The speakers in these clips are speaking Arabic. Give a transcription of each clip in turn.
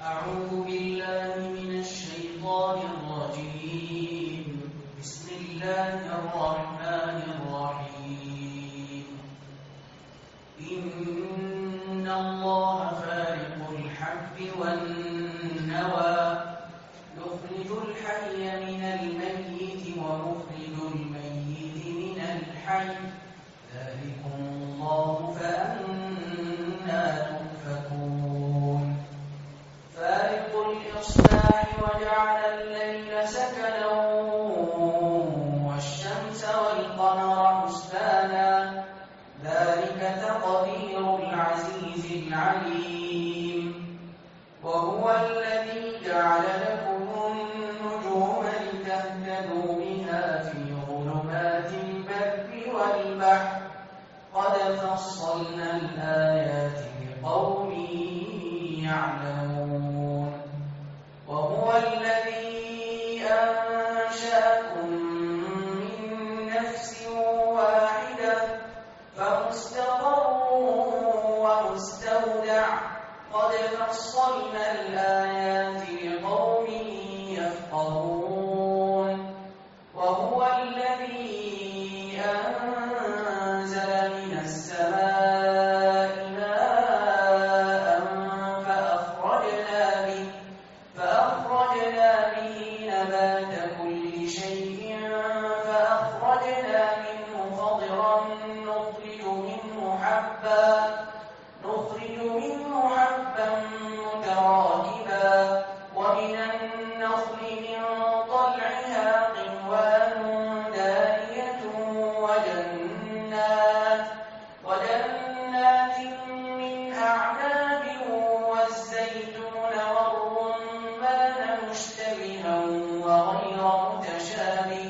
أعوذ بالله من الشيطان الرجيم. بسم الله الرحمن الرحيم. إن الله فارق الحب والنوى يخرج الحي من الميت ومخرج الميت من الحي ذلكم الله فأنى تؤفكون. فارق الإصباح وجعل الليل سكنا والشمس والقمر حسبانا ذلك تقدير العزيز العليم. وهو الذي جعل لكم النجوم لتهتدوا بها في ظلمات البر والبحر قد فصلنا الآيات لقوم يعلمون. وهو الذي أنشأكم من نفس واحدة فمستقر ومستودع قد فصلنا الآيات لقوم يفقهون. وهو الذي أنزل من السماء ماء فأخرجنا به نبات كل شيء فأخرجنا منه خضرا نخرج منه حبا متراكبا ومن النخل من طلعها قنوان دانية وجنات من أعناب والزيتون والرمان مشتبها وغير متشابه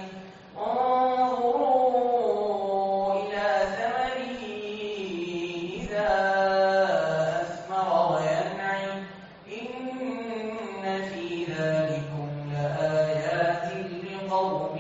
انظروا إلى ثمره إذا أثمر وينعم إن في ذلكم لآيات لقوم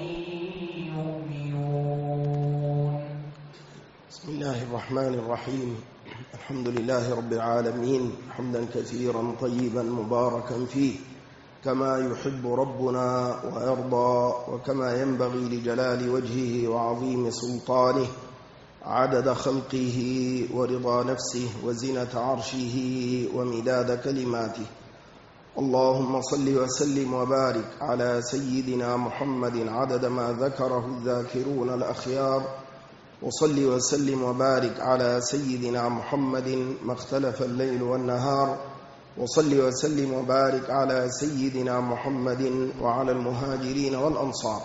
يؤمنون. بسم الله الرحمن الرحيم. الحمد لله رب العالمين حمدا كثيرا طيبا مباركا فيه كما يحب ربنا ويرضى وكما ينبغي لجلال وجهه وعظيم سلطانه عدد خلقه ورضا نفسه وزنة عرشه ومداد كلماته. اللهم صل وسلم وبارك على سيدنا محمد عدد ما ذكره الذاكرون الأخيار، وصل وسلم وبارك على سيدنا محمد ما اختلف الليل والنهار، وصل وسلم وبارك على سيدنا محمد وعلى المهاجرين والأنصار.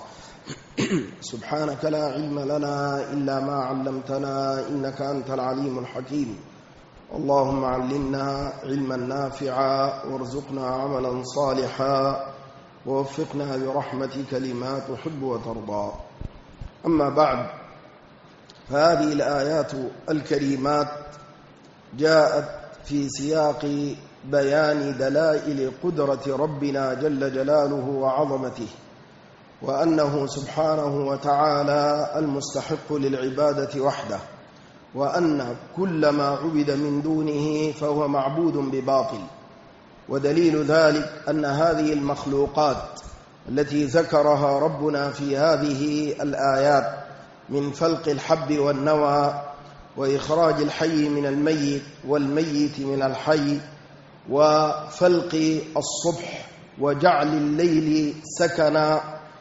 سبحانك لا علم لنا إلا ما علمتنا إنك أنت العليم الحكيم. اللهم علمنا علما نافعا وارزقنا عملا صالحا ووفقنا برحمتك لما تحب وترضى. أما بعد، فهذه الآيات الكريمات جاءت في سياق بيان دلائل قدرة ربنا جل جلاله وعظمته، وأنه سبحانه وتعالى المستحق للعبادة وحده، وأن كل ما عبد من دونه فهو معبود بباطل. ودليل ذلك أن هذه المخلوقات التي ذكرها ربنا في هذه الآيات من فلق الحب والنوى وإخراج الحي من الميت والميت من الحي وفلق الصبح وجعل الليل سكنا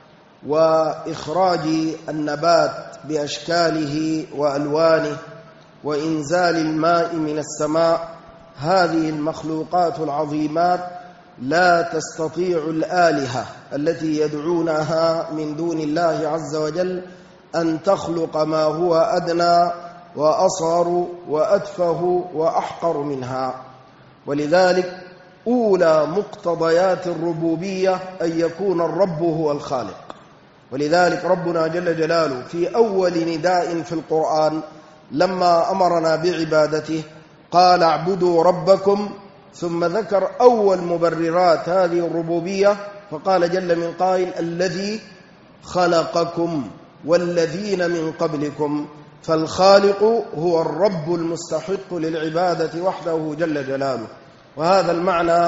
وإخراج النبات بأشكاله وألوانه وإنزال الماء من السماء، هذه المخلوقات العظيمات لا تستطيع الآلهة التي يدعونها من دون الله عز وجل أن تخلق ما هو أدنى وأصغر وأتفه وأحقر منها. ولذلك أولى مقتضيات الربوبية أن يكون الرب هو الخالق. ولذلك ربنا جل جلاله في أول نداء في القرآن لما أمرنا بعبادته قال اعبدوا ربكم، ثم ذكر أول مبررات هذه الربوبية فقال جل من قائل الذي خلقكم والذين من قبلكم. فالخالق هو الرب المستحق للعبادة وحده جل جلاله. وهذا المعنى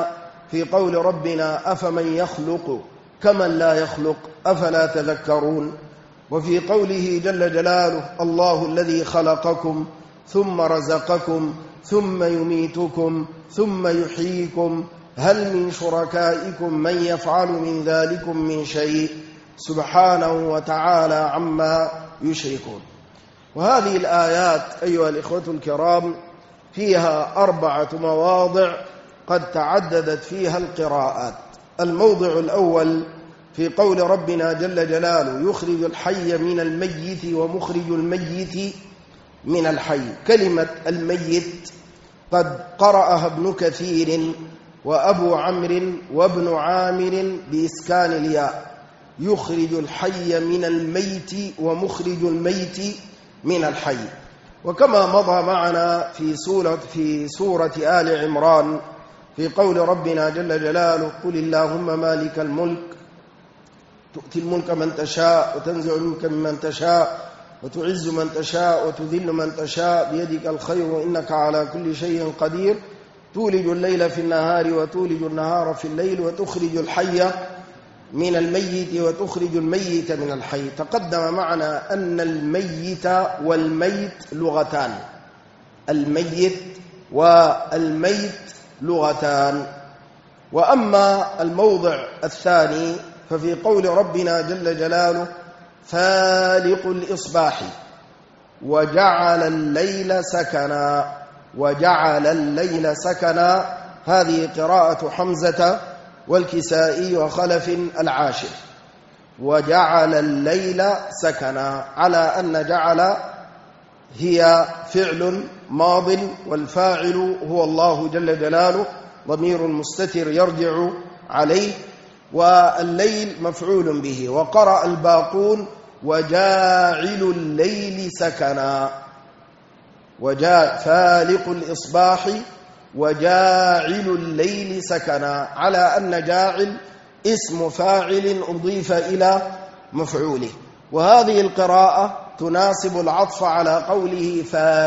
في قول ربنا أفمن يخلق كمن لا يخلق أفلا تذكرون. وفي قوله جل جلاله الله الذي خلقكم ثم رزقكم ثم يميتكم ثم يحييكم هل من شركائكم من يفعل من ذلكم من شيء سبحانه وتعالى عما يشركون. وهذه الآيات أيها الإخوة الكرام فيها 4 مواضع قد تعددت فيها القراءات. الموضع الأول في قول ربنا جل جلاله يخرج الحي من الميت ومخرج الميت من الحي. كلمة الميت قد قرأها ابن كثير وأبو عمرو وابن عامر بإسكان الياء، يخرج الحي من الميت ومخرج الميت من الحي. وكما مضى معنا في سورة آل عمران في قول ربنا جل جلاله قل اللهم مالك الملك تؤتي الملك من تشاء وتنزع الملك ممن تشاء وتعز من تشاء وتذل من تشاء بيدك الخير وإنك على كل شيء قدير تولج الليل في النهار وتولج النهار في الليل وتخرج الحي من الميت وتخرج الميت من الحي. تقدم معنا أن الميت والميت لغتان، الميت والميت لغتان. وأما الموضع الثاني ففي قول ربنا جل جلاله فالق الإصباح وجعل الليل سكنا، وجعل الليل سكنا، هذه قراءة حمزة والكسائي وخلف العاشر. وجعل الليل سكنا، على أن جعل هي فعل ماض والفاعل هو الله جل جلاله، ضمير مستتر يرجع عليه، والليل مفعول به. وقرأ الباقون وجاعل الليل سكنا، فالق الإصباح وجاعل الليل سكنا، على أن جاعل اسم فاعل أضيف إلى مفعوله. وهذه القراءة تناسب العطف على قوله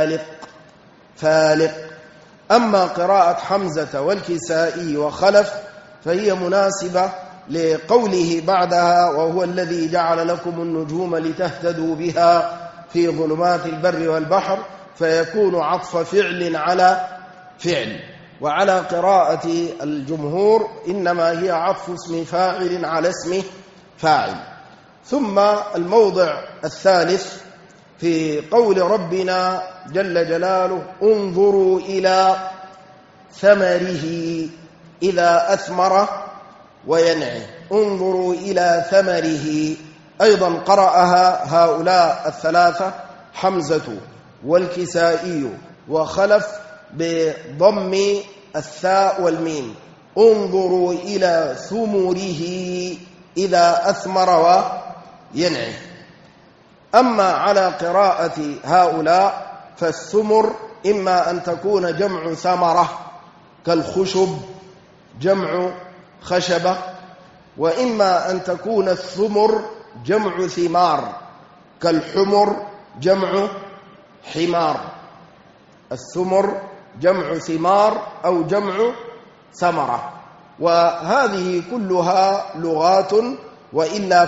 فالق. أما قراءة حمزة والكسائي وخلف فهي مناسبة لقوله بعدها وهو الذي جعل لكم النجوم لتهتدوا بها في ظلمات البر والبحر، فيكون عطف فعل على فعل. وعلى قراءة الجمهور إنما هي عطف اسم فاعل على اسم فاعل. ثم الموضع الثالث في قول ربنا جل جلاله انظروا إلى ثمره إذا أثمر وينعي. انظروا إلى ثمره أيضا قرأها هؤلاء الثلاثة حمزة والكسائي وخلف بضم الثاء والميم. انظروا إلى ثمره إذا أثمر وينعي. أما على قراءة هؤلاء فالثمر إما أن تكون جمع ثمرة كالخشب جمع خشبة، وإما أن تكون الثمر جمع ثمار كالحمر جمع حمار. الثمر جمع ثمار أو جمع ثمرة. وهذه كلها لغات، وإلا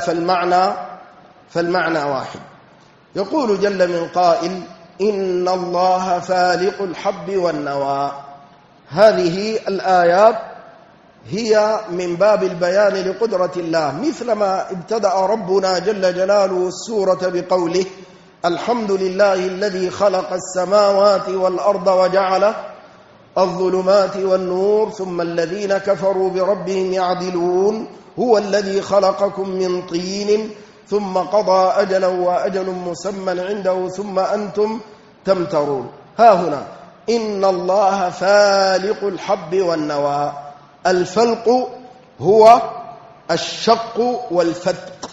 فالمعنى واحد. يقول جل من قائل إن الله فالق الحب والنوى. هذه الآيات هي من باب البيان لقدرة الله، مثلما ابتدأ ربنا جل جلاله السورة بقوله الحمد لله الذي خلق السماوات والأرض وجعل الظلمات والنور ثم الذين كفروا بربهم يعدلون هو الذي خلقكم من طين ثم قضى أجلا وأجل مسمى عنده ثم أنتم تمترون. ها هنا إن الله فالق الحب والنوى. الفلق هو الشق والفتق،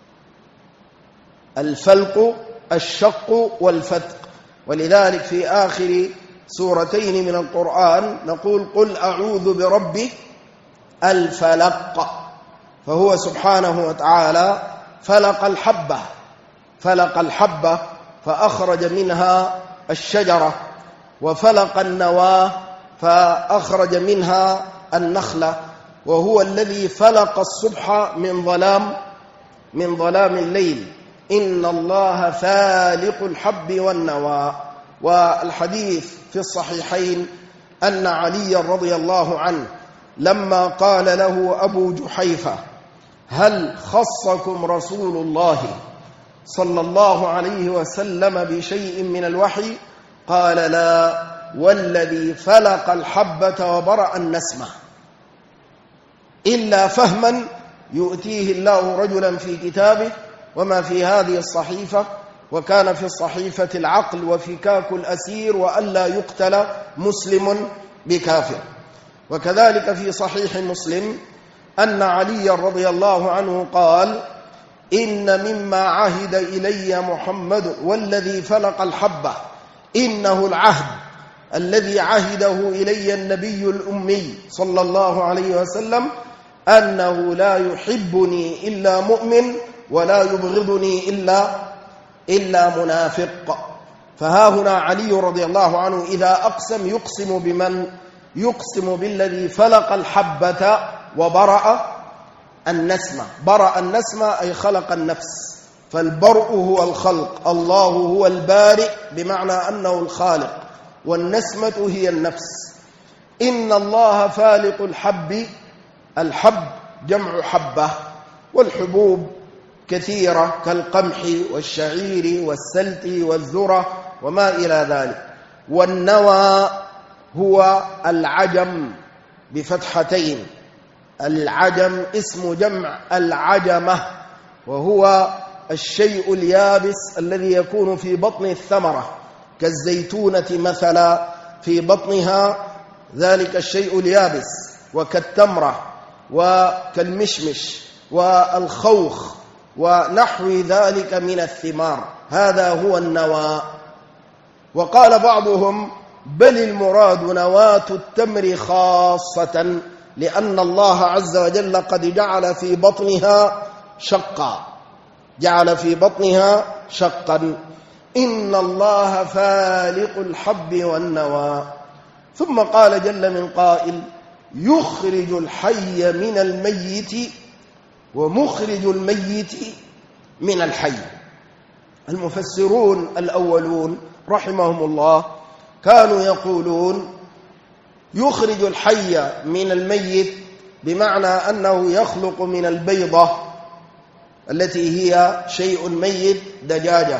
الفلق الشق والفتق. ولذلك في آخر سورتين من القرآن نقول قل أعوذ برب الفلق، فهو سبحانه وتعالى فلق الحبة فأخرج منها الشجرة، وفلق النواة فأخرج منها النخلة. وهو الذي فلق الصبح من ظلام الليل. إن الله فالق الحب والنوى. والحديث في الصحيحين أن علي رضي الله عنه لما قال له أبو جحيفة: هل خصكم رسول الله صلى الله عليه وسلم بشيء من الوحي؟ قال: لا، والذي فلق الحبة وبرأ النسمة، إلا فهما يؤتيه الله رجلا في كتابه وما في هذه الصحيفة، وكان في الصحيفة العقل وفكاك الأسير وألا يقتل مسلم بكافر. وكذلك في صحيح مسلم أن علي رضي الله عنه قال: إن مما عهد إلي محمد والذي فلق الحبة إنه العهد الذي عهده إلي النبي الأمي صلى الله عليه وسلم أنه لا يحبني إلا مؤمن ولا يبغضني إلا منافق. فها هنا علي رضي الله عنه إذا أقسم يقسم بمن؟ يقسم بالذي فلق الحبة وبرأ النسمة. برأ النسمة أي خلق النفس، فالبرء هو الخلق، الله هو البارئ بمعنى أنه الخالق، والنسمة هي النفس. إن الله فالق الحب، الحب جمع حبة، والحبوب كثيرة كالقمح والشعير والسلت والذرة وما إلى ذلك. والنوى هو العجم بفتحتين، العجم اسم جمع العجمة، وهو الشيء اليابس الذي يكون في بطن الثمرة، كالزيتونة مثلا في بطنها ذلك الشيء اليابس، وكالتمرة وكالمشمش والخوخ ونحو ذلك من الثمار، هذا هو النوى. وقال بعضهم: بل المراد نواة التمر خاصة، لأن الله عز وجل قد جعل في بطنها شقا. إن الله فالق الحب والنوى. ثم قال جل من قائل: يخرج الحي من الميت ومخرج الميت من الحي. المفسرون الأولون رحمهم الله كانوا يقولون: يخرج الحي من الميت بمعنى أنه يخلق من البيضة التي هي شيء ميت دجاجة،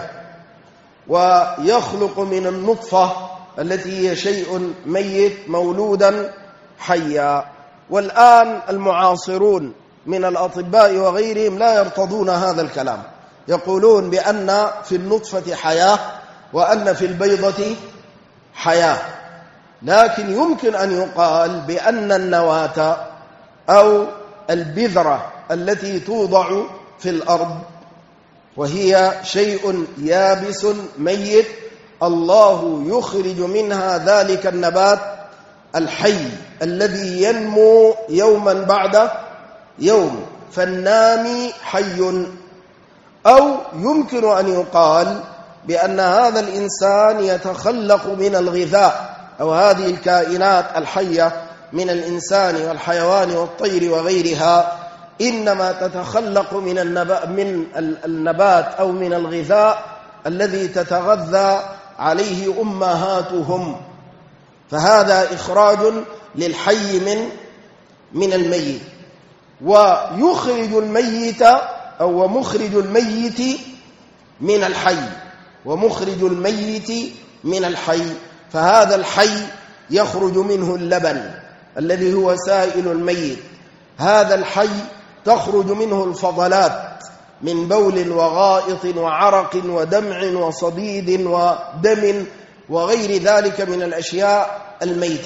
ويخلق من النطفة التي هي شيء ميت مولودا حيا. والآن المعاصرون من الأطباء وغيرهم لا يرتضون هذا الكلام، يقولون بأن في النطفة حياة وأن في البيضة حياة. لكن يمكن أن يقال بأن النواة أو البذرة التي توضع في الأرض وهي شيء يابس ميت، الله يخرج منها ذلك النبات الحي الذي ينمو يوما بعد يوم، فالنامي حي. أو يمكن أن يقال بأن هذا الإنسان يتخلق من الغذاء، أو هذه الكائنات الحية من الإنسان والحيوان والطير وغيرها إنما تتخلق من النبات أو من الغذاء الذي تتغذى عليه أمهاتهم، فهذا إخراج للحي من الميت. ويخرج الميت أو مخرج الميت من الحي، ومخرج الميت من الحي، فهذا الحي يخرج منه اللبن الذي هو سائل الميت، هذا الحي تخرج منه الفضلات من بول وغائط وعرق ودمع وصديد ودم وغير ذلك من الأشياء الميتة.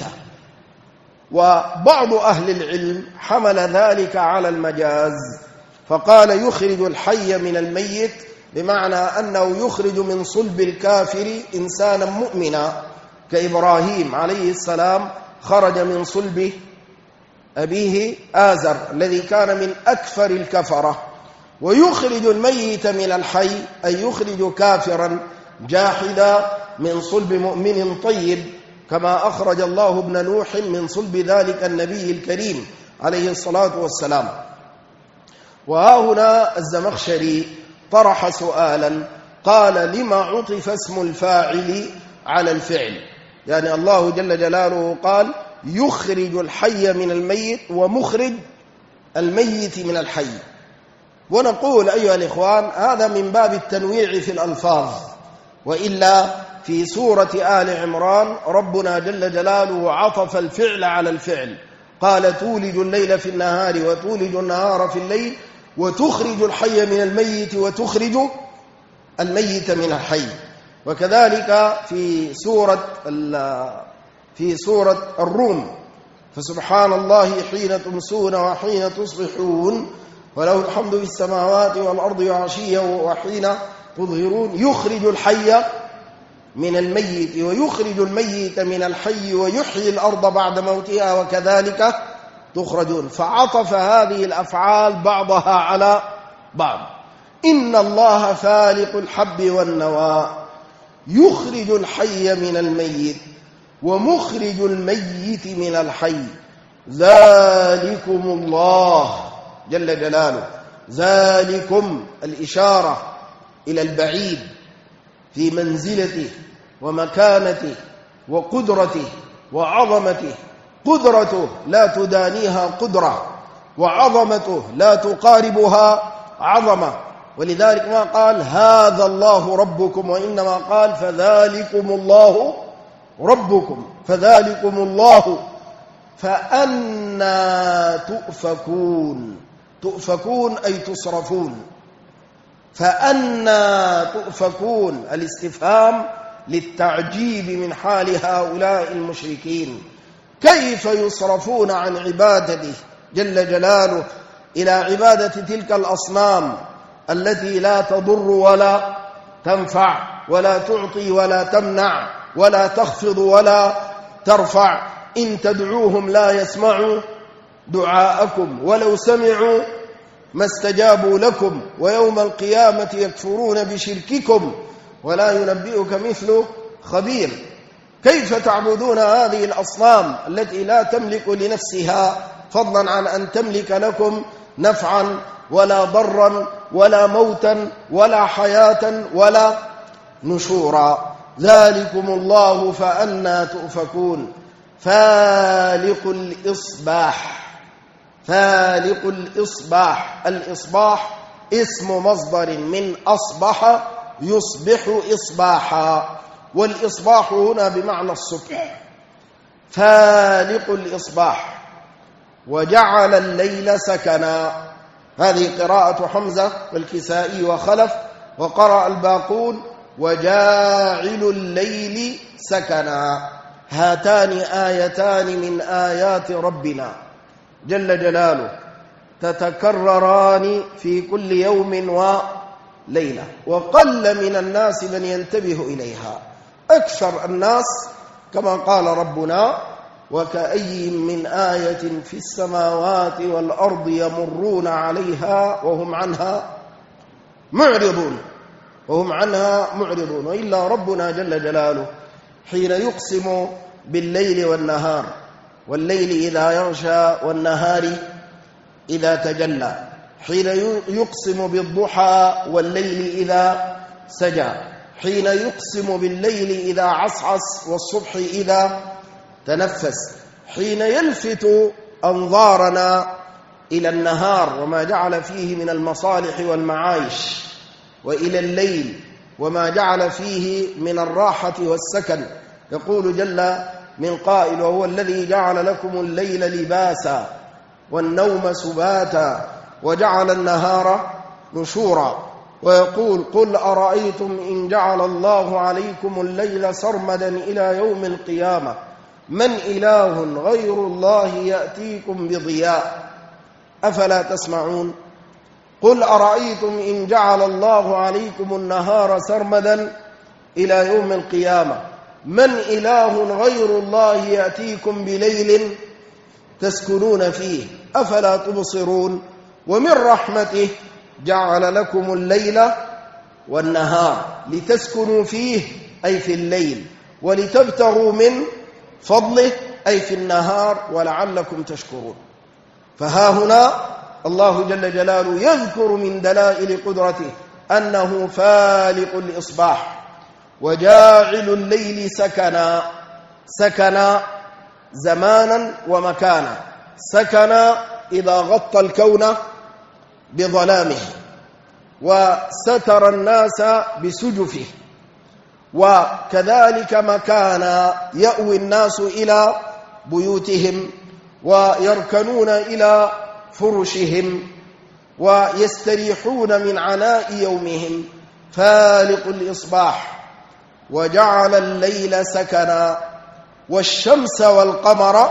وبعض أهل العلم حمل ذلك على المجاز، فقال يخرج الحي من الميت بمعنى أنه يخرج من صلب الكافر إنسانا مؤمنا، كإبراهيم عليه السلام خرج من صلب أبيه آزر الذي كان من أكفر الكفرة. ويخرج الميت من الحي أي يخرج كافرا جاحدا من صلب مؤمن طيب، كما أخرج الله ابن نوح من صلب ذلك النبي الكريم عليه الصلاة والسلام. وها هنا الزمخشري طرح سؤالا، قال: لما عطف اسم الفاعل على الفعل؟ يعني الله جل جلاله قال: يخرج الحي من الميت ومخرج الميت من الحي. ونقول أيها الإخوان هذا من باب التنويع في الألفاظ، وإلا في سورة آل عمران ربنا جل جلاله عطف الفعل على الفعل، قال: تولج الليل في النهار وتولج النهار في الليل وتخرج الحي من الميت وتخرج الميت من الحي. وكذلك في سورة الروم: فسبحان الله حين تمسون وحين تصبحون وله الحمد في السماوات والأرض وعشيا وحين تظهرون، يخرج الحي من الميت ويخرج الميت من الحي ويحيي الأرض بعد موتها وكذلك تخرجون. فعطف هذه الأفعال بعضها على بعض. إن الله فالق الحب والنوى يخرج الحي من الميت ومخرج الميت من الحي ذلكم الله جل جلاله. ذلكم الإشارة إلى البعيد في منزلته ومكانته وقدرته وعظمته. قدرته لا تدانيها قدرة، وعظمته لا تقاربها عظمة. ولذلك ما قال هذا الله ربكم، وإنما قال فذلكم الله ربكم، فذلكم الله. فأنى تؤفكون، تؤفكون أي تصرفون. فأنى تؤفكون الاستفهام للتعجيب من حال هؤلاء المشركين، كيف يصرفون عن عبادته جل جلاله إلى عبادة تلك الأصنام التي لا تضر ولا تنفع ولا تعطي ولا تمنع ولا تخفض ولا ترفع. إن تدعوهم لا يسمعوا دعاءكم ولو سمعوا ما استجابوا لكم ويوم القيامة يكفرون بشرككم ولا ينبئك مثل خبير. كيف تعبدون هذه الأصنام التي لا تملك لنفسها فضلا عن أن تملك لكم نفعا ولا ضرا ولا موتا ولا حياة ولا نشورا؟ ذلكم الله فأنى تؤفكون. فالق الإصباح، فالق الإصباح. الإصباح اسم مصدر من أصبح يصبح إصباحا، والإصباح هنا بمعنى الصبح. فالق الإصباح. وجعل الليل سكنا، هذه قراءة حمزة والكسائي وخلف، وقرأ الباقون وجاعل الليل سكنا. هاتان آيتان من آيات ربنا جل جلاله تتكرران في كل يوم وليلة، وقل من الناس من ينتبه إليها. أكثر الناس كما قال ربنا وكأي من آية في السماوات والأرض يمرون عليها وهم عنها معرضون، وهم عنها معرضون. وإلا ربنا جل جلاله حين يقسم بالليل والنهار، والليل إذا يغشى والنهار إذا تجلى، حين يقسم بالضحى والليل إذا سجى، حين يقسم بالليل إذا عصعص والصبح إذا تنفس، حين يلفت أنظارنا إلى النهار وما جعل فيه من المصالح والمعايش، وإلى الليل وما جعل فيه من الراحة والسكن. يقول جل من قائل وهو الذي جعل لكم الليل لباسا والنوم سباتا وجعل النهار نشورا. ويقول قل أرأيتم إن جعل الله عليكم الليل سرمدا إلى يوم القيامة من إله غير الله يأتيكم بضياء أفلا تسمعون. قل أرأيتم إن جعل الله عليكم النهار سرمدا إلى يوم القيامة من إله غير الله يأتيكم بليل تسكنون فيه أفلا تبصرون. ومن رحمته جعل لكم الليل والنهار لتسكنوا فيه أي في الليل، ولتبتغوا من فضله أي في النهار، ولعلكم تشكرون. فها هنا الله جل جلاله يذكر من دلائل قدرته أنه فالق الإصباح وجاعل الليل سكنا زمانا ومكانا. سكنا إذا غطى الكون بظلامه وستر الناس بسجفه، وكذلك مكانا يأوي الناس إلى بيوتهم ويركنون إلى فرشهم ويستريحون من عناء يومهم. فالق الإصباح وجعل الليل سكنا والشمس والقمر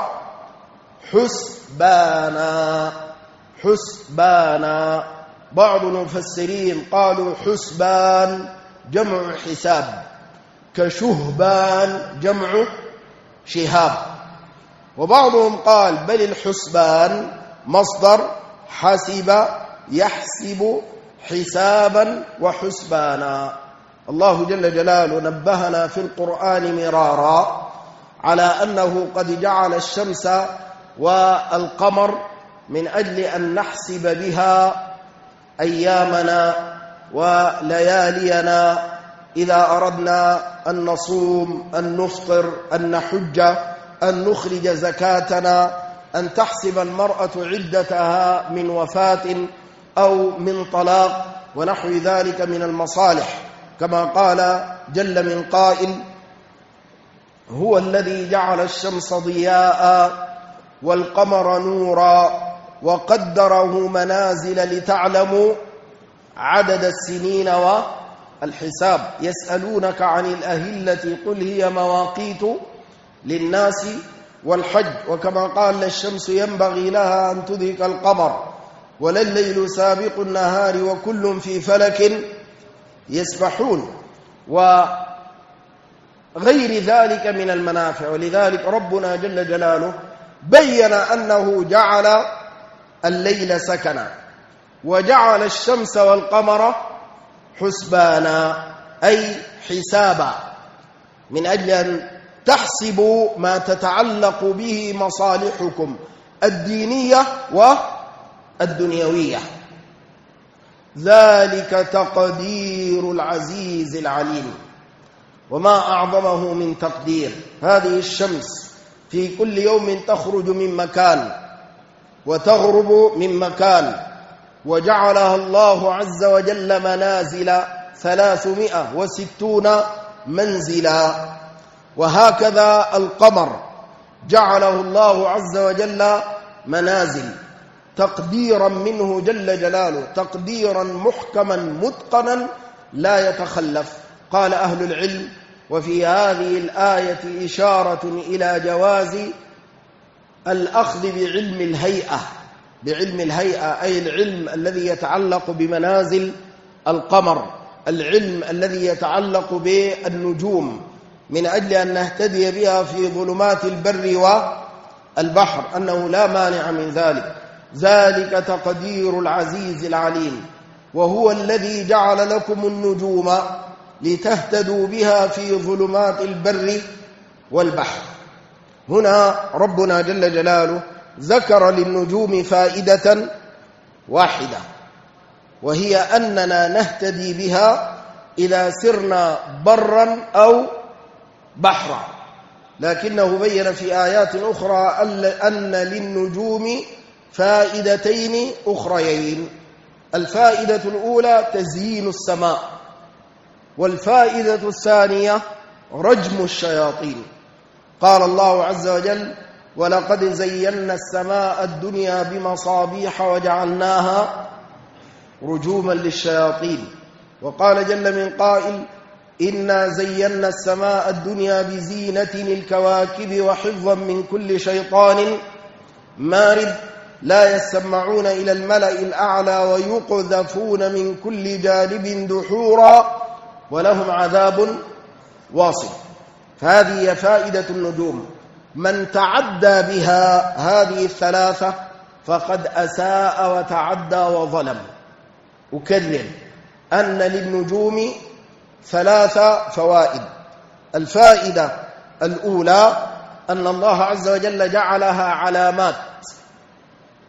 حسبانا. بعض المفسرين قالوا حسبان جمع حساب، كشهبان جمع شهاب. وبعضهم قال بل الحسبان مصدر حسب يحسب حسابا وحسبانا. الله جل جلاله نبهنا في القرآن مرارا على أنه قد جعل الشمس والقمر من أجل أن نحسب بها أيامنا وليالينا إذا أردنا أن نصوم، أن نفطر، أن نحج، أن نخرج زكاتنا، أن تحسب المرأة عدتها من وفاة أو من طلاق ونحو ذلك من المصالح، كما قال جل من قائل: هو الذي جعل الشمس ضياء والقمر نورا وقدره منازل لتعلموا عدد السنين والحساب. يسألونك عن الأهلة قل هي مواقيت للناس والحج، وكما قال: الشمس ينبغي لها أن تدرك القمر ولا الليل سابق النهار وكل في فلك يسبحون، وغير ذلك من المنافع. ولذلك ربنا جل جلاله بين أنه جعل الليل سكنا وجعل الشمس والقمر حسبانا، أي حسابا، من أجل أن تحسبوا ما تتعلق به مصالحكم الدينية والدنيوية. ذلك تقدير العزيز العليم. وما أعظمه من تقدير. هذه الشمس في كل يوم تخرج من مكان وتغرب من مكان، وجعلها الله عز وجل منازل 360 منزلا. وهكذا القمر جعله الله عز وجل منازل تقديرا منه جل جلاله، تقديرا محكما متقنا لا يتخلف. قال أهل العلم: وفي هذه الآية إشارة إلى جواز الأخذ بعلم الهيئة، أي العلم الذي يتعلق بمنازل القمر، العلم الذي يتعلق بالنجوم، من أجل أن نهتدي بها في ظلمات البر والبحر، أنه لا مانع من ذلك. ذلك تقدير العزيز العليم. وهو الذي جعل لكم النجوم لتهتدوا بها في ظلمات البر والبحر. هنا ربنا جل جلاله ذكر للنجوم فائدة واحدة، وهي أننا نهتدي بها إذا سرنا برا أو بحرا. لكنه بين في آيات أخرى أن للنجوم فائدتين أخريين. الفائدة الأولى تزيين السماء، والفائدة الثانية رجم الشياطين. قال الله عز وجل: ولقد زينا السماء الدنيا بمصابيح وجعلناها رجوما للشياطين. وقال جل من قائل: إنا زينا السماء الدنيا بزينة الكواكب وحفظا من كل شيطان مارد لا يسمعون إلى الملأ الأعلى ويقذفون من كل جانب دحورا ولهم عذاب واصب. فهذه فائدة النجوم. من تعدى بها هذه الثلاثة فقد أساء وتعدى وظلم. أكرر أن للنجوم 3 فوائد. الفائدة الأولى أن الله عز وجل جعلها علامات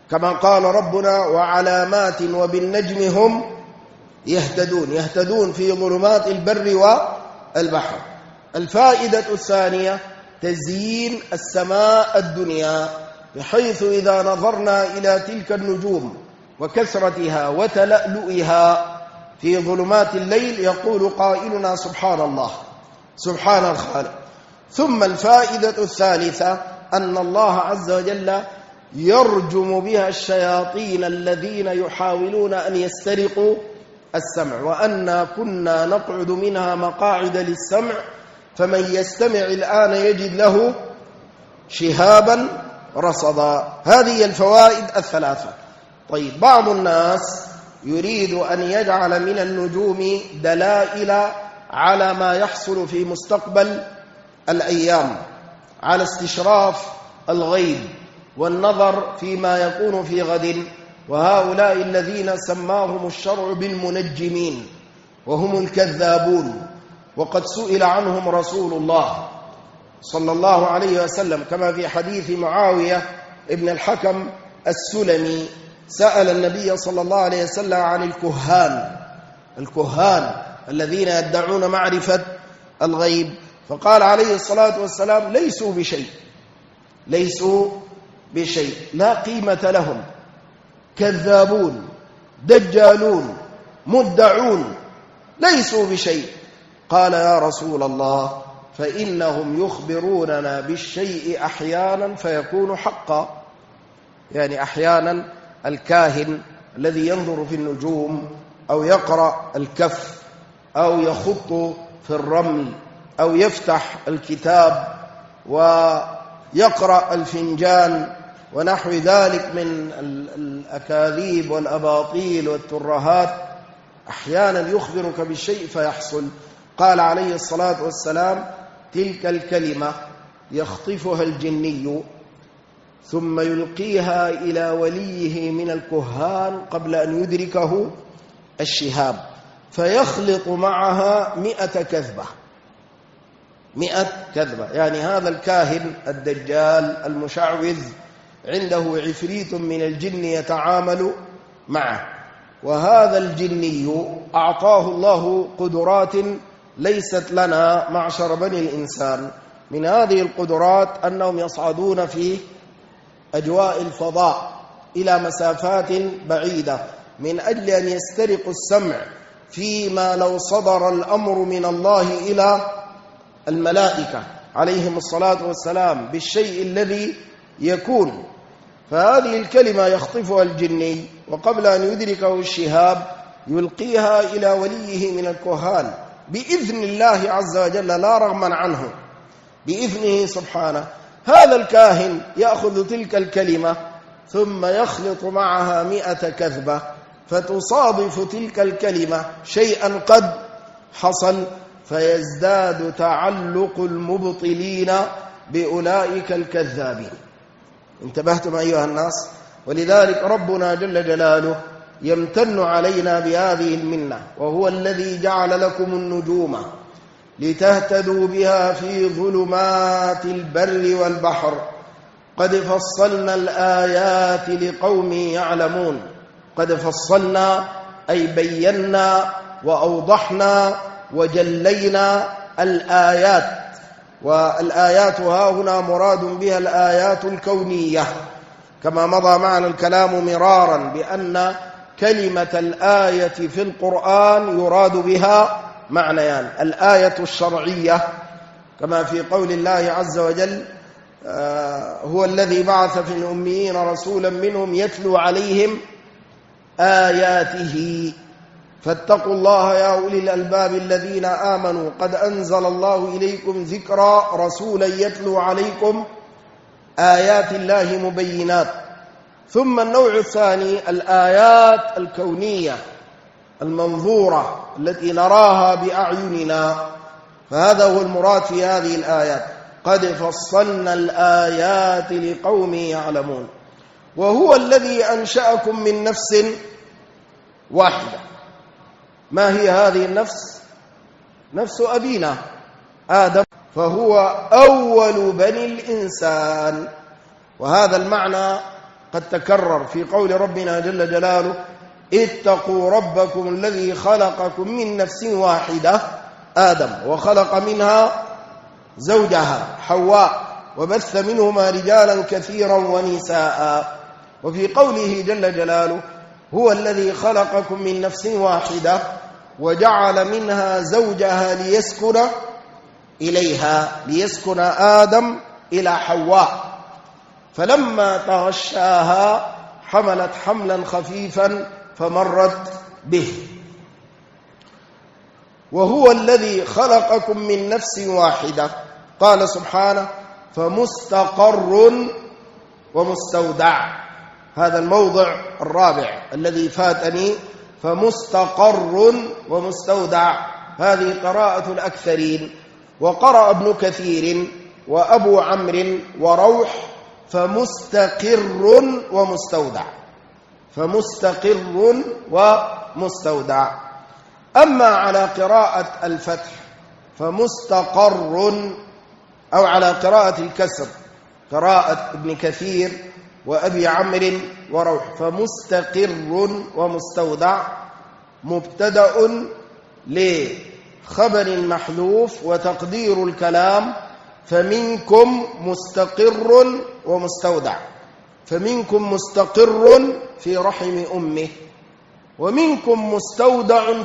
كما قال ربنا وعلامات وبالنجم هم يهتدون في ظلمات البر والبحر. الفائدة الثانية تزيين السماء الدنيا، بحيث إذا نظرنا إلى تلك النجوم وكثرتها وتلألؤها في ظلمات الليل يقول قائلنا سبحان الله، سبحان الخالق. ثم الفائدة الثالثة أن الله عز وجل يرجم بها الشياطين الذين يحاولون أن يسترقوا السمع، وأنا كنا نقعد منها مقاعد للسمع فمن يستمع الآن يجد له شهابا رصدا. هذه الفوائد الثلاثة. طيب، بعض الناس يريد أن يجعل من النجوم دلائل على ما يحصل في مستقبل الأيام، على استشراف الغيب والنظر فيما يكون في غد، وهؤلاء الذين سماهم الشرع بالمنجمين وهم الكذابون، وقد سئل عنهم رسول الله صلى الله عليه وسلم كما في حديث معاوية ابن الحكم السلمي، سأل النبي صلى الله عليه وسلم عن الكهان الذين يدعون معرفة الغيب، فقال عليه الصلاة والسلام ليسوا بشيء، لا قيمة لهم، كذابون دجالون مدعون، ليسوا بشيء. قال يا رسول الله فإنهم يخبروننا بالشيء أحيانا فيكون حقا. يعني أحيانا الكاهن الذي ينظر في النجوم أو يقرأ الكف أو يخط في الرمل أو يفتح الكتاب ويقرأ الفنجان ونحو ذلك من الأكاذيب والأباطيل والترهات، أحيانا يخبرك بالشيء فيحصل. قال عليه الصلاة والسلام تلك الكلمة يخطفها الجني ثم يلقيها إلى وليه من الكهان قبل أن يدركه الشهاب، فيخلط معها 100 كذبة. 100 كذبة، يعني هذا الكاهن الدجال المشعوذ عنده عفريت من الجن يتعامل معه، وهذا الجني أعطاه الله قدرات ليست لنا معشر بني الإنسان. من هذه القدرات أنهم يصعدون في أجواء الفضاء إلى مسافات بعيدة من أجل أن يسترقوا السمع فيما لو صدر الأمر من الله إلى الملائكة عليهم الصلاة والسلام بالشيء الذي يكون. فهذه الكلمة يخطفها الجني وقبل أن يدركه الشهاب يلقيها إلى وليه من الكهان بإذن الله عز وجل، لا رغما عنه، بإذنه سبحانه. هذا الكاهن يأخذ تلك الكلمة ثم يخلط معها 100 كذبة، فتصادف تلك الكلمة شيئا قد حصل، فيزداد تعلق المبطلين بأولئك الكذابين. انتبهتم أيها الناس؟ ولذلك ربنا جل جلاله يمتن علينا بهذه المنة، وهو الذي جعل لكم النجوم لتهتدوا بها في ظلمات البر والبحر، قد فصلنا الآيات لقوم يعلمون. قد فصلنا أي بينا وأوضحنا وجلينا الآيات، والآيات ها هنا مراد بها الآيات الكونية، كما مضى معنا الكلام مرارا بأن كلمة الآية في القرآن يراد بها معنيان: الآية الشرعية كما في قول الله عز وجل هو الذي بعث في الأميين رسولا منهم يتلو عليهم آياته فاتقوا الله يا أولي الألباب الذين آمنوا قد أنزل الله إليكم ذكرا رسولا يتلو عليكم آيات الله مبينات. ثم النوع الثاني الآيات الكونية المنظورة التي نراها بأعيننا، فهذا هو المراد في هذه الآيات: قد فصلنا الآيات لقوم يعلمون. وهو الذي أنشأكم من نفس واحدة. ما هي هذه النفس؟ نفس أبينا آدم، فهو أول بني الإنسان. وهذا المعنى قد تكرر في قول ربنا جل جلاله: اتقوا ربكم الذي خلقكم من نفس واحدة آدم وخلق منها زوجها حواء وبث منهما رجالا كثيرا ونساء. وفي قوله جل جلاله: هو الذي خلقكم من نفس واحدة وجعل منها زوجها ليسكن إليها، ليسكن آدم إلى حواء، فلما تغشاها حملت حملا خفيفا فمرت به. وهو الذي خلقكم من نفس واحدة، قال سبحانه: فمستقر ومستودع. هذا الموضع الرابع الذي فاتني، فمستقر ومستودع، هذه قراءة الأكثرين. وقرأ ابن كثير وأبو عمرو وروح: فمستقر ومستودع، فمستقر ومستودع. أما على قراءة الفتح فمستقر، أو على قراءة الكسر قراءة ابن كثير وأبي عمرو وروح: فمستقر ومستودع مبتدأ لخبر محذوف، وتقدير الكلام: فمنكم مستقر ومستودع. فمنكم مستقر في رحم أمه، ومنكم مستودع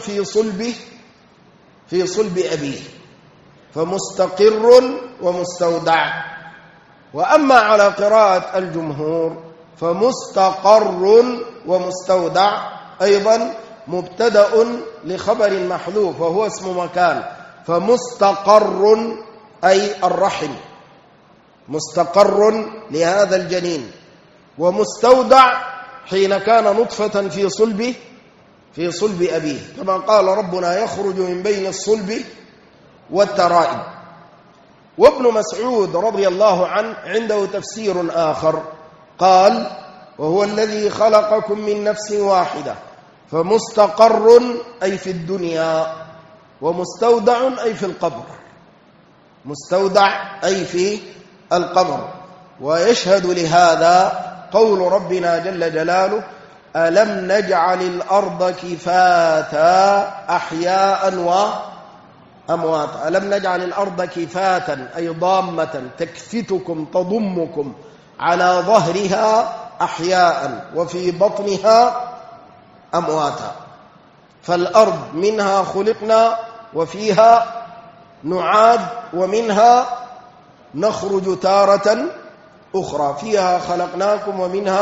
في صلب أبيه، فمستقر ومستودع. وأما على قراءة الجمهور فمستقر ومستودع أيضا مبتدأ لخبر محذوف وهو اسم مكان، فمستقر أي الرحم، مستقر لهذا الجنين، ومستودع حين كان نطفة في صلب أبيه، كما قال ربنا: يخرج من بين الصلب والترائب. وابن مسعود رضي الله عنه عنده تفسير آخر، قال: وهو الذي خلقكم من نفس واحدة، فمستقر أي في الدنيا، ومستودع أي في القبر، مستودع أي في القبر. ويشهد لهذا قول ربنا جل جلاله: ألم نجعل الأرض كفاتا أحياء وأمواتا. ألم نجعل الأرض كفاتا أي ضامة تكفتكم تضمكم على ظهرها أحياء وفي بطنها أمواتا. فالأرض منها خلقنا وفيها نعاد ومنها نخرج تارة أخرى، فيها خلقناكم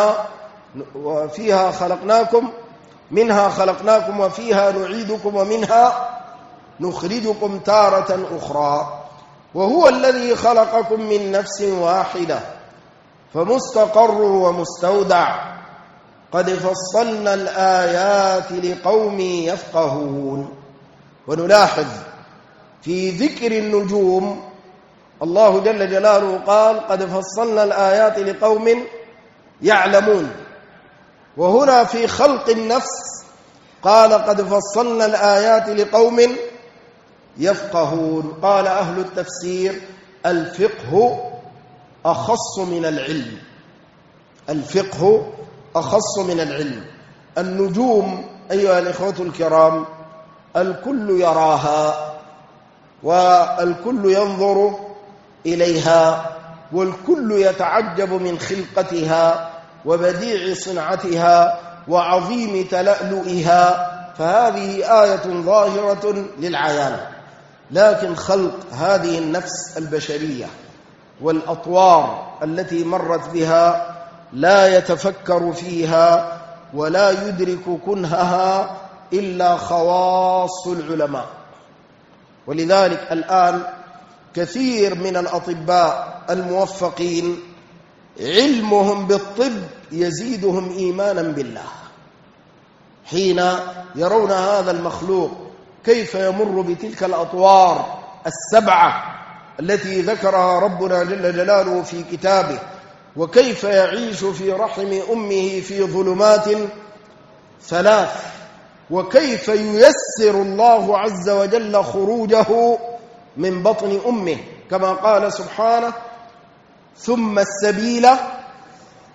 منها خلقناكم وفيها نعيدكم ومنها نخرجكم تارة أخرى. وهو الذي خلقكم من نفس واحدة، فمستقر ومستودع، قد فصلنا الآيات لقوم يفقهون. ونلاحظ في ذكر النجوم الله جل جلاله قال: قد فصلنا الآيات لقوم يعلمون. وهنا في خلق النفس قال: قد فصلنا الآيات لقوم يفقهون. قال أهل التفسير: الفقه أخص من العلم، الفقه أخص من العلم. النجوم أيها الإخوة الكرام الكل يراها والكل ينظر إليها، والكل يتعجب من خلقتها وبديع صنعتها وعظيم تلألؤها، فهذه آية ظاهرة للعيان. لكن خلق هذه النفس البشرية والأطوار التي مرت بها لا يتفكر فيها ولا يدرك كنهها إلا خواص العلماء. ولذلك الآن كثير من الأطباء الموفقين علمهم بالطب يزيدهم إيمانا بالله، حين يرون هذا المخلوق كيف يمر بتلك الأطوار السبعة التي ذكرها ربنا جل جلاله في كتابه، وكيف يعيش في رحم أمه في ظلمات ثلاث، وكيف ييسر الله عز وجل خروجه من بطن أمه، كما قال سبحانه: ثم السبيل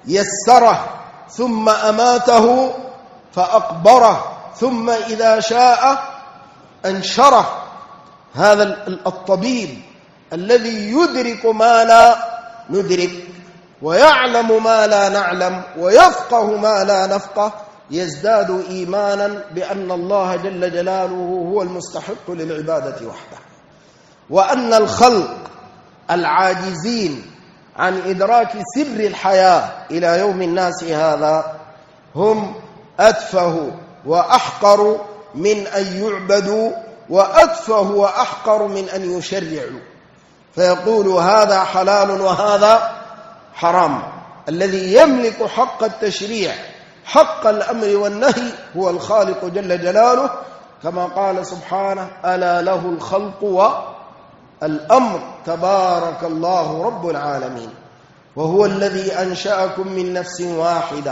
يسره ثم أماته فأقبره ثم إذا شاء أنشره. هذا الطبيب الذي يدرك ما لا ندرك ويعلم ما لا نعلم ويفقه ما لا نفقه يزداد إيمانا بأن الله جل جلاله هو المستحق للعبادة وحده، وأن الخلق العاجزين عن إدراك سر الحياة إلى يوم الناس هذا هم أتفه وأحقر من أن يعبدوا، وأتفه وأحقر من أن يشرعوا، فيقول هذا حلال وهذا حرام. الذي يملك حق التشريع حق الأمر والنهي هو الخالق جل جلاله، كما قال سبحانه ألا له الخلق والأمر تبارك الله رب العالمين. وهو الذي أنشأكم من نفس واحدة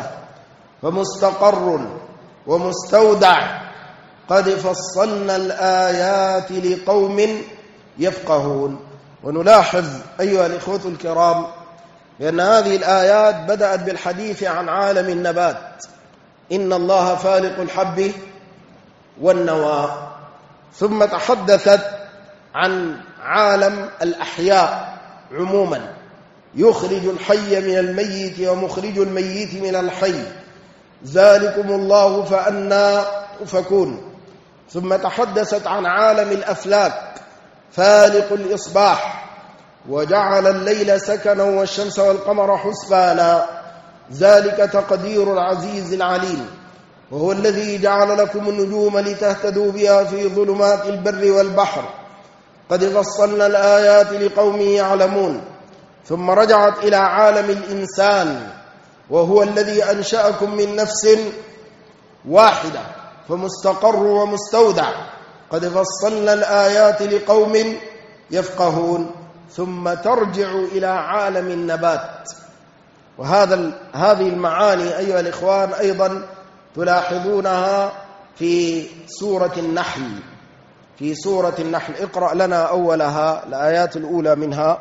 فمستقر ومستودع قد فصلنا الآيات لقوم يفقهون. ونلاحظ أيها الإخوة الكرام بأن هذه الآيات بدأت بالحديث عن عالم النبات، إن الله فالق الحب والنوى، ثم تحدثت عن عالم الأحياء عموما، يخرج الحي من الميت ومخرج الميت من الحي، ذلكم الله فأنى تؤفكون. ثم تحدثت عن عالم الأفلاك، فالق الإصباح وجعل الليل سكنا والشمس والقمر حسبانا، ذلك تقدير العزيز العليم. وهو الذي جعل لكم النجوم لتهتدوا بها في ظلمات البر والبحر، قد فصلنا الآيات لقوم يعلمون. ثم رجعت إلى عالم الإنسان، وهو الذي أنشأكم من نفس واحدة فمستقر ومستودع، قد فصلنا الآيات لقوم يفقهون. ثم ترجع إلى عالم النبات. هذه المعاني أيها الإخوان أيضا تلاحظونها في سورة النحل. في سورة النحل اقرأ لنا أولها الآيات الأولى منها.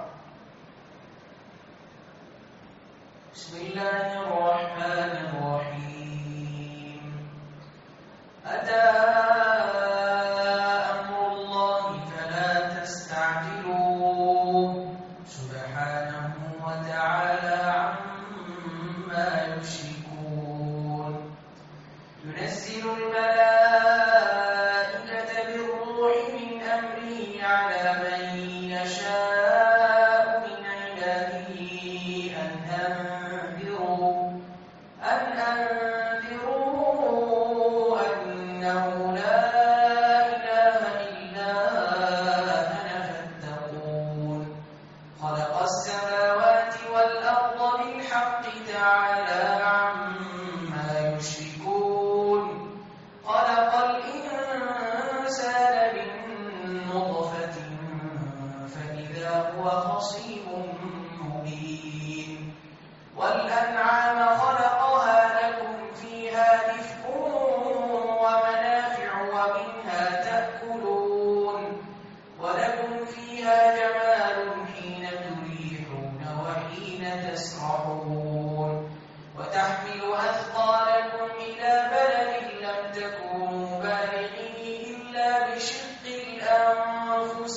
بسم الله الرحمن الرحيم. أتى أمر الله فلا تستعجلوه سبحانه وتعالى عما يشركون. ينزل الملائكة بالروح من أمره على من يشاء من عباده أن أنذروا أنه لا إله إلا أنا فاتقون. خلق السماوات والأرض بالحق تعالى عما يشركون. خلق الإنسان من نطفة فإذا هو خصيم مبين. والأنعام خلقها لكم فيها دفء ومنافع ومنها تأكلون، ولكم فيها جمال حين تريحون وحين تسرحون. وتحمل أثقالكم إلى بلد لم تكونوا بالغيه إلا بشق الأنفس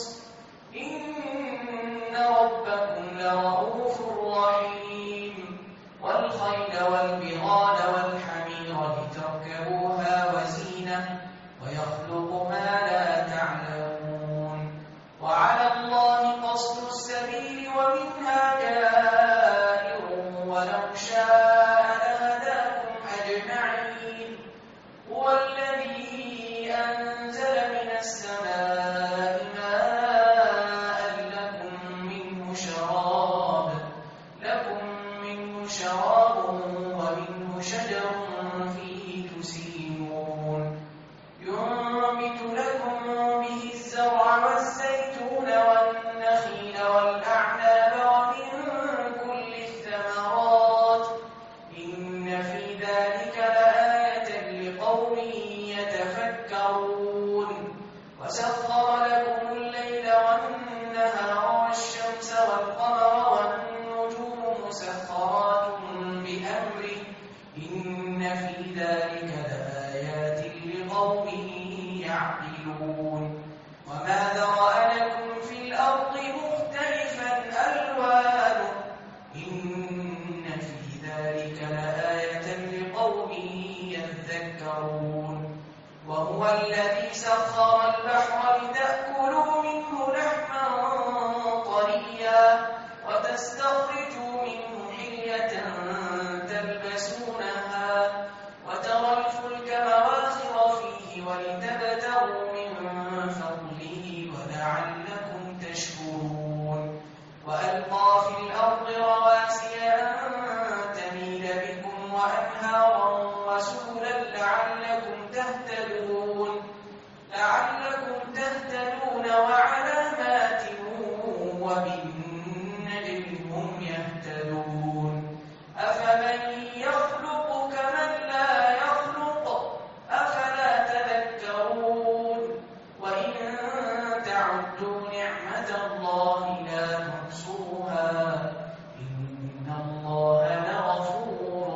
إن ربكم لرؤوف رحيم. والخيل والبغال والحمير لتركبوها وزينة ويخلق ما لا تعلمون. وعلى الله قصد السبيل ومنها جائر ولو شاء لهداكم أجمعين. هو الذي أنزل من السماء ماء لكم منه شراب ومنه شجر فيه تسيمون. ينبت لكم به الزرع والزيتون والنخيل والأعناب ومن كل الثمرات إن في ذلك لآية لقوم يتفكرون. وسخر ذلك لآيات لقوم يعقلون وما ذرأ لكم في الأرض مختلفا ألوانه إن في ذلك لآية لقوم يذكرون وهو الذي سخر البحر لتأكلوا منه لحما طريا وتستخرجوا منه حلية تلبسونها وترى الفلك مواخر فيه ولتبتغوا من فضله ولعلكم تشكرون وألقى في الأرض رواسي أن تميد بكم وأنهارا وسبلا لعلكم تهتدون وعلامات وبالنجم هم يهتدون أفمن يخلق كمن لا يخلق أفلا تذكرون وإن تعدوا نعمة الله لا تحصوها إن الله لغفور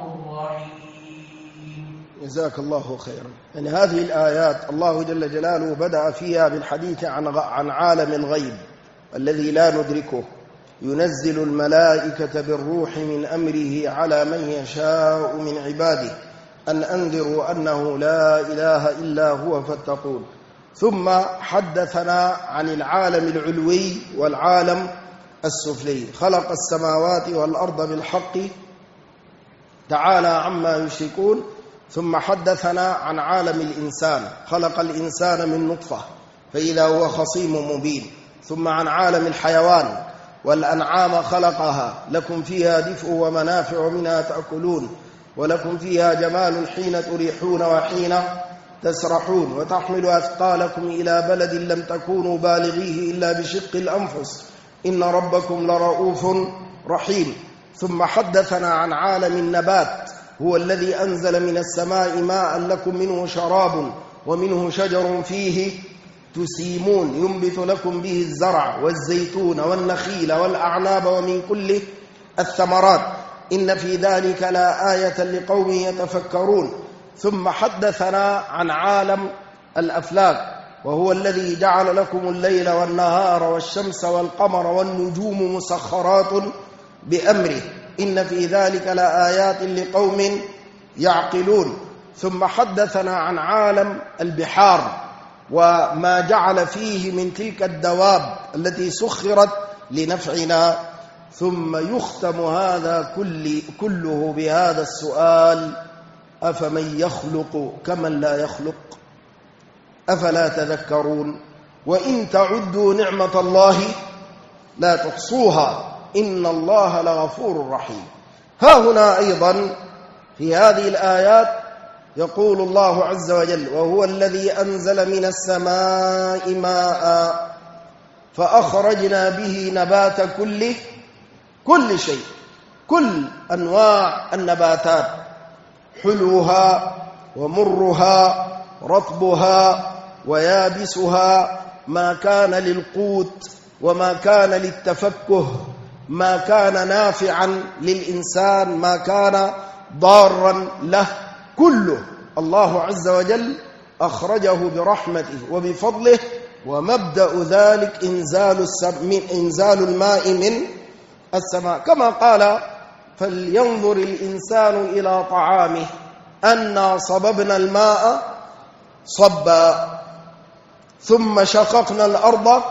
رحيم. جزاك الله خيرا. يعني هذه الآيات الله جل جلاله بدأ فيها بالحديث عن عالم الغيب الذي لا ندركه، ينزل الملائكة بالروح من أمره على من يشاء من عباده أن أنذروا أنه لا إله إلا هو فاتقون. ثم حدثنا عن العالم العلوي والعالم السفلي، خلق السماوات والأرض بالحق تعالى عما يشركون. ثم حدثنا عن عالم الإنسان، خلق الإنسان من نطفة فإذا هو خصيم مبين. ثم عن عالم الحيوان، والأنعام خلقها لكم فيها دفء ومنافع منها تأكلون ولكم فيها جمال حين تريحون وحين تسرحون وتحمل أثقالكم إلى بلد لم تكونوا بالغيه إلا بشق الأنفس إن ربكم لرؤوف رحيم. ثم حدثنا عن عالم النبات، هو الذي أنزل من السماء ماء لكم منه شراب ومنه شجر فيه تسيمون ينبت لكم به الزرع والزيتون والنخيل والأعناب ومن كل الثمرات إن في ذلك لآية لقوم يتفكرون. ثم حدثنا عن عالم الأفلاك، وهو الذي جعل لكم الليل والنهار والشمس والقمر والنجوم مسخرات بأمره إن في ذلك لآيات لقوم يعقلون. ثم حدثنا عن عالم البحار وما جعل فيه من تلك الدواب التي سخرت لنفعنا. ثم يختم هذا كله بهذا السؤال: أفمن يخلق كمن لا يخلق أفلا تذكرون وإن تعدوا نعمة الله لا تحصوها إن الله لغفور رحيم. ها هنا أيضا في هذه الآيات يقول الله عز وجل: وهو الذي أنزل من السماء ماء فأخرجنا به نبات كل شيء، كل أنواع النباتات، حلوها ومرها رطبها ويابسها، ما كان للقوت وما كان للتفكه، ما كان نافعا للإنسان، ما كان ضارا له، كله الله عز وجل أخرجه برحمته وبفضله. ومبدأ ذلك إنزال الماء من السماء، كما قال: فلينظر الإنسان إلى طعامه أنا صببنا الماء صبا ثم شققنا الأرض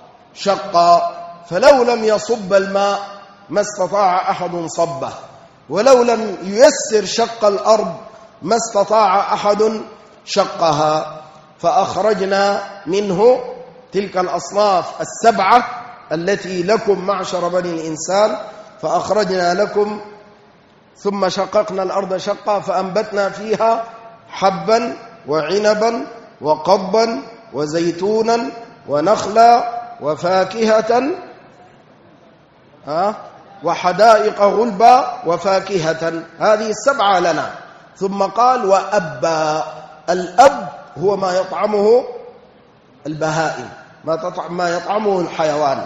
شقا فلو لم يصب الماء ما استطاع أحد صبه، ولو لم ييسر شق الأرض ما استطاع أحد شقها. فأخرجنا منه تلك الأصناف السبعة التي لكم معشر بني الإنسان، فأخرجنا لكم. ثم شققنا الأرض شقا فأنبتنا فيها حبا وعنبا وقضبا وزيتونا ونخلا وفاكهة وحدائق غلبا وفاكهة، هذه السبعة لنا. ثم قال: وأبا. الأب هو ما يطعمه البهائم، ما يطعمه الحيوان.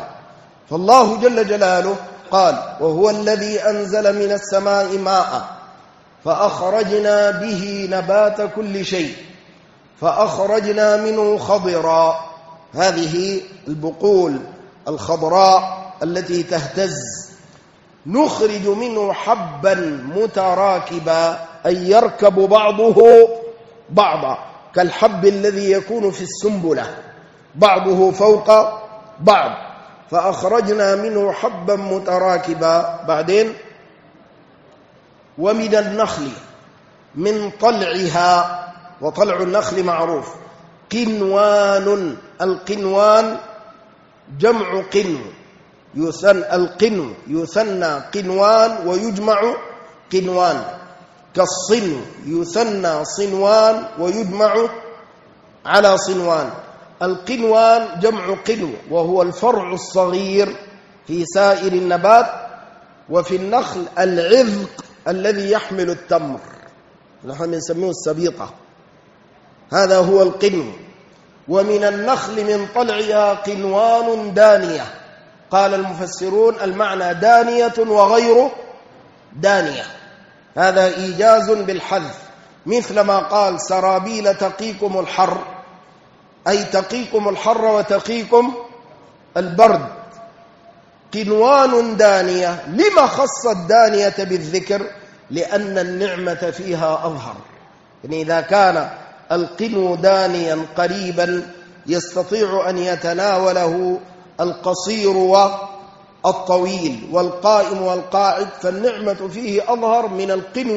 فالله جل جلاله قال: وهو الذي أنزل من السماء ماء فأخرجنا به نبات كل شيء فأخرجنا منه خضرا. هذه البقول الخضراء التي تهتز. نخرج منه حبا متراكبا، أي يركب بعضه بعضا كالحب الذي يكون في السنبلة بعضه فوق بعض. فأخرجنا منه حبا متراكبا. بعدين ومن النخل من طلعها، وطلع النخل معروف، قنوان. القنوان جمع قنو، القنو يثنى قنوان ويجمع قنوان، كالصنو يثنى صنوان ويجمع على صنوان. القنوان جمع قنو، وهو الفرع الصغير في سائر النبات. وفي النخل العذق الذي يحمل التمر، نحن نسميه السبيطة، هذا هو القنو. ومن النخل من طلعها قنوان دانية. قال المفسرون المعنى دانية وغير دانية، هذا إيجاز بالحذف، مثل ما قال سرابيل تقيكم الحر، أي تقيكم الحر وتقيكم البرد. قنوان دانية. لما خص الدانية بالذكر؟ لأن النعمة فيها أظهر. يعني إذا كان القنو دانيا قريبا يستطيع أن يتناوله القصير والطويل والقائم والقاعد، فالنعمة فيه أظهر من القنو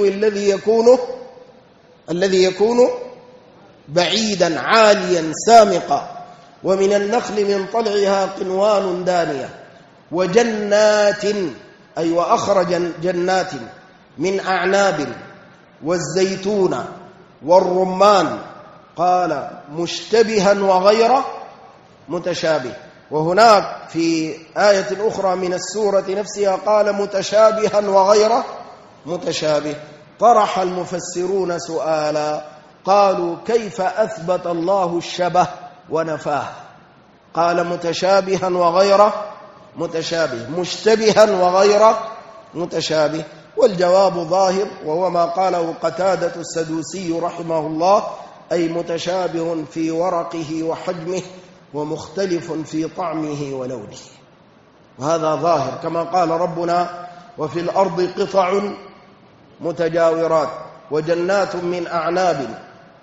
الذي يكون بعيدا عاليا سامقا. ومن النخل من طلعها قنوان دانية. وجنات، أي وأخرج جنات من أعناب والزيتون والرمان. قال مشتبها وغير متشابه. وهناك في آية أخرى من السورة نفسها قال متشابها وغير متشابه. طرح المفسرون سؤالا، قالوا كيف أثبت الله الشبه ونفاه؟ قال متشابها وغير متشابه، مشتبها وغير متشابه. والجواب ظاهر، وهو ما قاله قتادة السدوسي رحمه الله، أي متشابه في ورقه وحجمه ومختلف في طعمه ولونه. وهذا ظاهر كما قال ربنا وفي الأرض قطع متجاورات وجنات من أعناب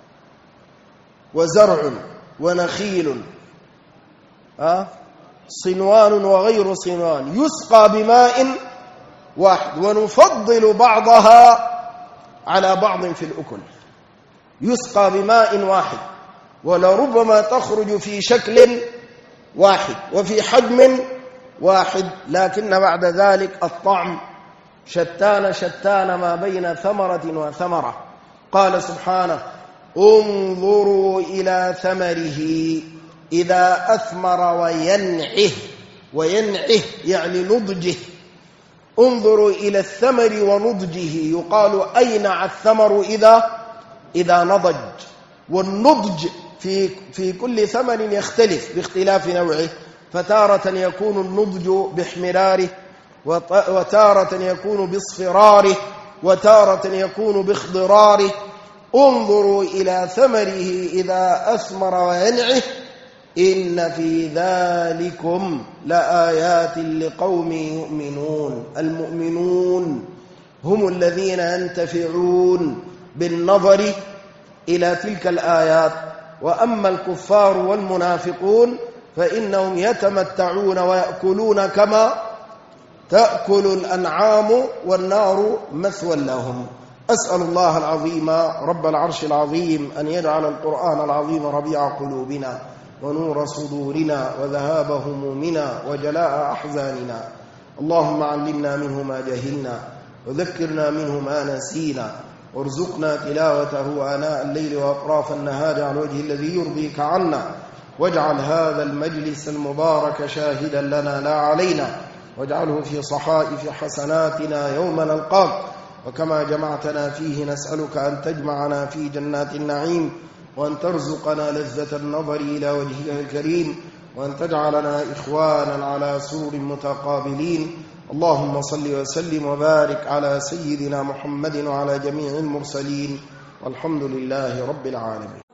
وزرع ونخيل صنوان وغير صنوان يسقى بماء واحد ونفضل بعضها على بعض في الأكل. يسقى بماء واحد، ولربما تخرج في شكل واحد وفي حجم واحد، لكن بعد ذلك الطعم شتان ما بين ثمرة وثمرة. قال سبحانه انظروا إلى ثمره إذا أثمر وينعه يعني نضجه. انظروا إلى الثمر ونضجه، يقال أينع الثمر إذا نضج. والنضج في كل ثمر يختلف باختلاف نوعه، فتارة يكون النضج باحمراره، وتارة يكون باصفراره، وتارة يكون باخضراره. انظروا إلى ثمره إذا أثمر وينعه إن في ذلكم لآيات لقوم يؤمنون. المؤمنون هم الذين ينتفعون بالنظر إلى تلك الآيات، وأما الكفار والمنافقون فإنهم يتمتعون ويأكلون كما تأكل الأنعام والنار مثوى لهم. أسأل الله العظيم رب العرش العظيم أن يجعل القرآن العظيم ربيع قلوبنا ونور صدورنا وذهاب همومنا وجلاء أحزاننا. اللهم علمنا منه ما جهلنا وذكرنا منه ما نسينا، وارزقنا تلاوته آناء الليل وأطراف النهار على الوجه الذي يرضيك عنا، واجعل هذا المجلس المبارك شاهدا لنا لا علينا، واجعله في صحائف حسناتنا يوم نلقاك. وكما جمعتنا فيه نسألك أن تجمعنا في جنات النعيم، وأن ترزقنا لذة النظر إلى وجهك الكريم، وأن تجعلنا إخوانا على سرر متقابلين. اللهم صل وسلم وبارك على سيدنا محمد وعلى جميع المرسلين، والحمد لله رب العالمين.